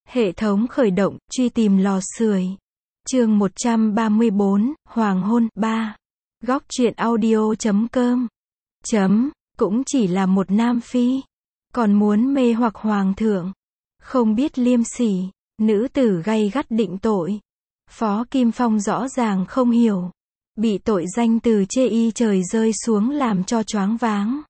Hệ thống khởi động, truy tìm lò sưởi. Chương 134, Hoàng hôn, 3. Góc truyện audio.com. Cũng chỉ là một nam phi. Còn muốn mê hoặc hoàng thượng. Không biết liêm sỉ, nữ tử gay gắt định tội. Phó Kim Phong rõ ràng không hiểu. Bị tội danh từ chê y trời rơi xuống làm cho choáng váng.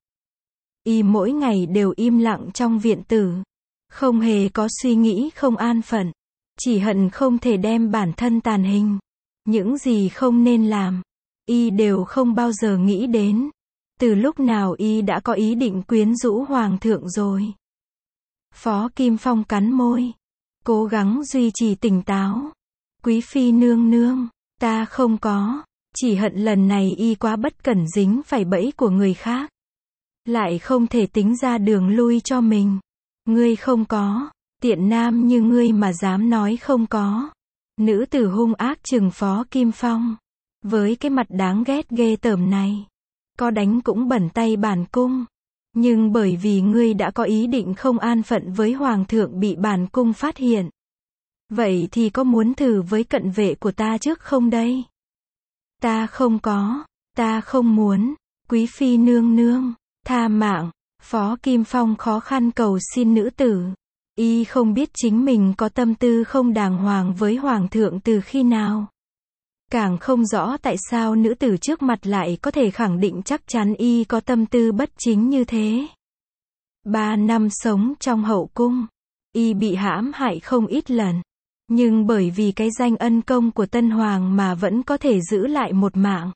Y mỗi ngày đều im lặng trong viện tử. Không hề có suy nghĩ không an phận. Chỉ hận không thể đem bản thân tàn hình. Những gì không nên làm. Y đều không bao giờ nghĩ đến. Từ lúc nào y đã có ý định quyến rũ hoàng thượng rồi. Phó Kim Phong cắn môi. Cố gắng duy trì tỉnh táo. Quý phi nương nương, ta không có. Chỉ hận lần này y quá bất cẩn dính phải bẫy của người khác. Lại không thể tính ra đường lui cho mình. Ngươi không có. Tiện nam như ngươi mà dám nói không có. Nữ tử hung ác trừng Phó Kim Phong. Với cái mặt đáng ghét ghê tởm này. Có đánh cũng bẩn tay bản cung. Nhưng bởi vì ngươi đã có ý định không an phận với hoàng thượng bị bản cung phát hiện. Vậy thì có muốn thử với cận vệ của ta trước không đây? Ta không có. Ta không muốn. Quý phi nương nương. Tha mạng. Phó Kim Phong khó khăn cầu xin nữ tử. Y không biết chính mình có tâm tư không đàng hoàng với hoàng thượng từ khi nào. Càng không rõ tại sao nữ tử trước mặt lại có thể khẳng định chắc chắn y có tâm tư bất chính như thế. 3 năm sống trong hậu cung, y bị hãm hại không ít lần. Nhưng bởi vì cái danh ân công của Tân Hoàng mà vẫn có thể giữ lại một mạng.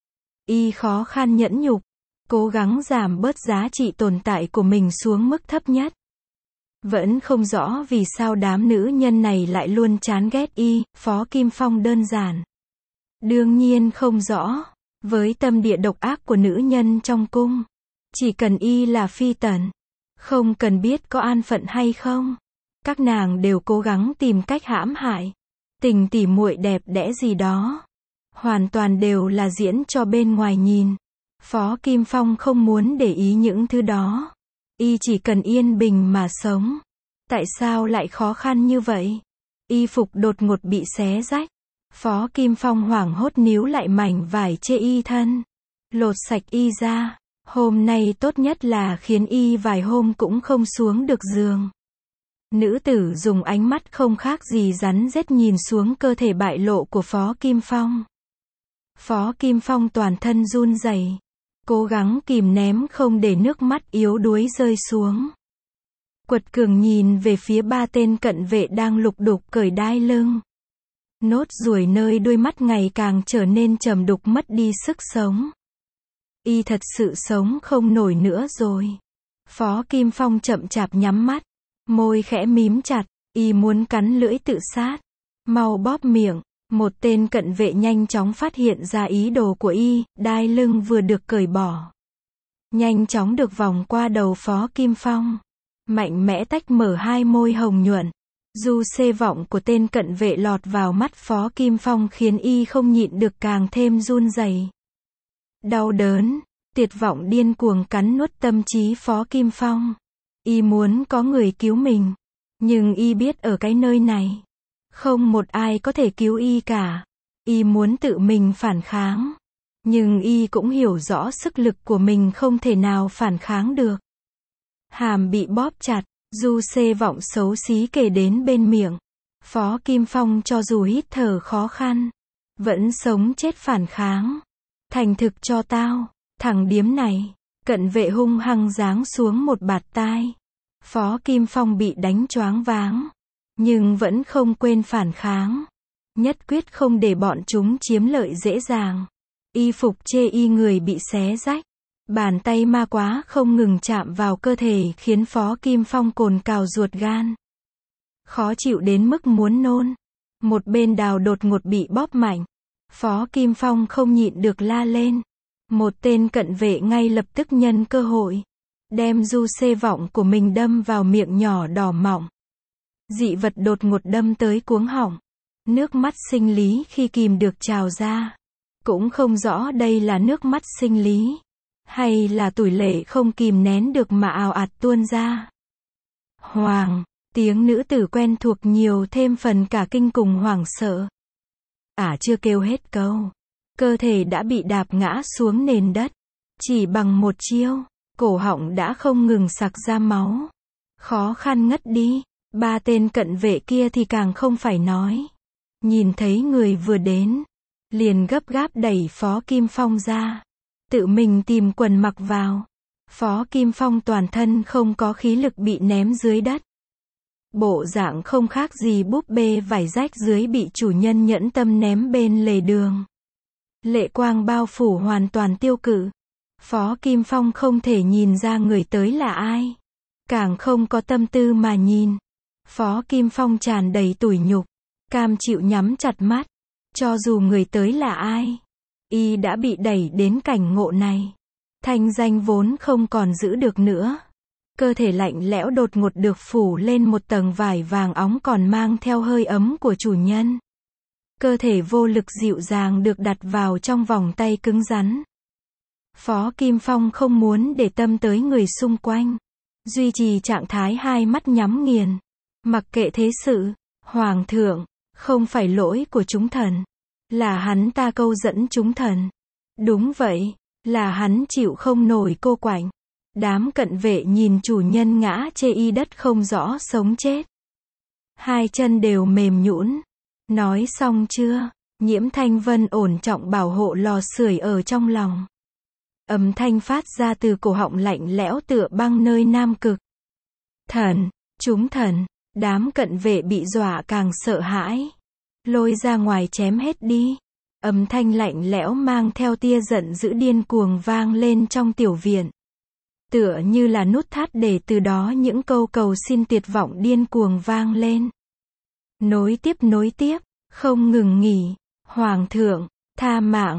Y khó khăn nhẫn nhục, cố gắng giảm bớt giá trị tồn tại của mình xuống mức thấp nhất. Vẫn không rõ vì sao đám nữ nhân này lại luôn chán ghét y. Phó Kim Phong đơn giản. Đương nhiên không rõ. Với tâm địa độc ác của nữ nhân trong cung. Chỉ cần y là phi tần. Không cần biết có an phận hay không. Các nàng đều cố gắng tìm cách hãm hại. Tình tỉ muội đẹp đẽ gì đó. Hoàn toàn đều là diễn cho bên ngoài nhìn. Phó Kim Phong không muốn để ý những thứ đó. Y chỉ cần yên bình mà sống. Tại sao lại khó khăn như vậy? Y phục đột ngột bị xé rách. Phó Kim Phong hoảng hốt níu lại mảnh vải chê y thân. Lột sạch y ra. Hôm nay tốt nhất là khiến y vài hôm cũng không xuống được giường. Nữ tử dùng ánh mắt không khác gì rắn rết nhìn xuống cơ thể bại lộ của Phó Kim Phong. Phó Kim Phong toàn thân run rẩy. Cố gắng kìm ném không để nước mắt yếu đuối rơi xuống. Quật cường nhìn về phía 3 tên cận vệ đang lục đục cởi đai lưng. Nốt ruồi nơi đôi mắt ngày càng trở nên trầm đục mất đi sức sống. Y thật sự sống không nổi nữa rồi. Phó Kim Phong chậm chạp nhắm mắt. Môi khẽ mím chặt. Y muốn cắn lưỡi tự sát. Mau bóp miệng. Một tên cận vệ nhanh chóng phát hiện ra ý đồ của y. Đai lưng vừa được cởi bỏ. Nhanh chóng được vòng qua đầu Phó Kim Phong. Mạnh mẽ tách mở hai môi hồng nhuận. Du xê vọng của tên cận vệ lọt vào mắt Phó Kim Phong khiến y không nhịn được càng thêm run rẩy. Đau đớn, tuyệt vọng điên cuồng cắn nuốt tâm trí Phó Kim Phong. Y muốn có người cứu mình. Nhưng y biết ở cái nơi này. Không một ai có thể cứu y cả. Y muốn tự mình phản kháng. Nhưng y cũng hiểu rõ sức lực của mình không thể nào phản kháng được. Hàm bị bóp chặt. Du xê vọng xấu xí kề đến bên miệng. Phó Kim Phong cho dù hít thở khó khăn. Vẫn sống chết phản kháng. Thành thực cho tao. Thằng điếm này. Cận vệ hung hăng giáng xuống một bạt tai. Phó Kim Phong bị đánh choáng váng. Nhưng vẫn không quên phản kháng. Nhất quyết không để bọn chúng chiếm lợi dễ dàng. Y phục chê y người bị xé rách. Bàn tay ma quá không ngừng chạm vào cơ thể khiến Phó Kim Phong cồn cào ruột gan. Khó chịu đến mức muốn nôn. Một bên đào đột ngột bị bóp mạnh. Phó Kim Phong không nhịn được la lên. Một tên cận vệ ngay lập tức nhân cơ hội. Đem du xê vọng của mình đâm vào miệng nhỏ đỏ mọng. Dị vật đột ngột đâm tới cuống họng. Nước mắt sinh lý khi kìm được trào ra. Cũng không rõ đây là nước mắt sinh lý. Hay là tủi lệ không kìm nén được mà ào ạt tuôn ra. Hoàng, Tiếng nữ tử quen thuộc nhiều thêm phần cả kinh cùng hoảng sợ. Chưa kêu hết câu, cơ thể đã bị đạp ngã xuống nền đất. Chỉ bằng một chiêu, cổ họng đã không ngừng sặc ra máu. Khó khăn ngất đi. Ba tên cận vệ kia thì càng không phải nói. Nhìn thấy người vừa đến, liền gấp gáp đẩy Phó Kim Phong ra. Tự mình tìm quần mặc vào. Phó Kim Phong toàn thân không có khí lực bị ném dưới đất. Bộ dạng không khác gì búp bê vải rách dưới bị chủ nhân nhẫn tâm ném bên lề đường. Lệ quang bao phủ hoàn toàn tiêu cự. Phó Kim Phong không thể nhìn ra người tới là ai. Càng không có tâm tư mà nhìn. Phó Kim Phong tràn đầy tủi nhục. Cam chịu nhắm chặt mắt. Cho dù người tới là ai, y đã bị đẩy đến cảnh ngộ này. Thanh danh vốn không còn giữ được nữa. Cơ thể lạnh lẽo đột ngột được phủ lên một tầng vải vàng óng còn mang theo hơi ấm của chủ nhân. Cơ thể vô lực dịu dàng được đặt vào trong vòng tay cứng rắn. Phó Kim Phong không muốn để tâm tới người xung quanh. Duy trì trạng thái hai mắt nhắm nghiền. Mặc kệ thế sự. Hoàng thượng, không phải lỗi của chúng thần. Là hắn ta câu dẫn chúng thần. Đúng vậy, là hắn chịu không nổi cô quạnh. Đám cận vệ nhìn chủ nhân ngã chê y đất không rõ sống chết. Hai chân đều mềm nhũn. Nói xong chưa? Nhiễm Thanh Vân ổn trọng bảo hộ lò sưởi ở trong lòng. Âm thanh phát ra từ cổ họng lạnh lẽo tựa băng nơi Nam Cực. Thần, chúng thần, đám cận vệ bị dọa càng sợ hãi. Lôi ra ngoài chém hết đi. Âm thanh lạnh lẽo mang theo tia giận dữ điên cuồng vang lên trong tiểu viện. Tựa như là nút thắt để từ đó những câu cầu xin tuyệt vọng điên cuồng vang lên. Nối tiếp, không ngừng nghỉ. Hoàng thượng, tha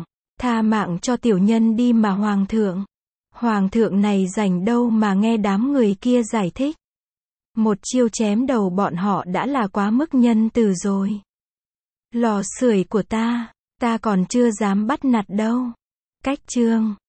mạng cho tiểu nhân đi mà hoàng thượng. Hoàng thượng này rảnh đâu mà nghe đám người kia giải thích. Một chiêu chém đầu bọn họ đã là quá mức nhân từ rồi. Lò sưởi của ta còn chưa dám bắt nạt đâu. Cách chương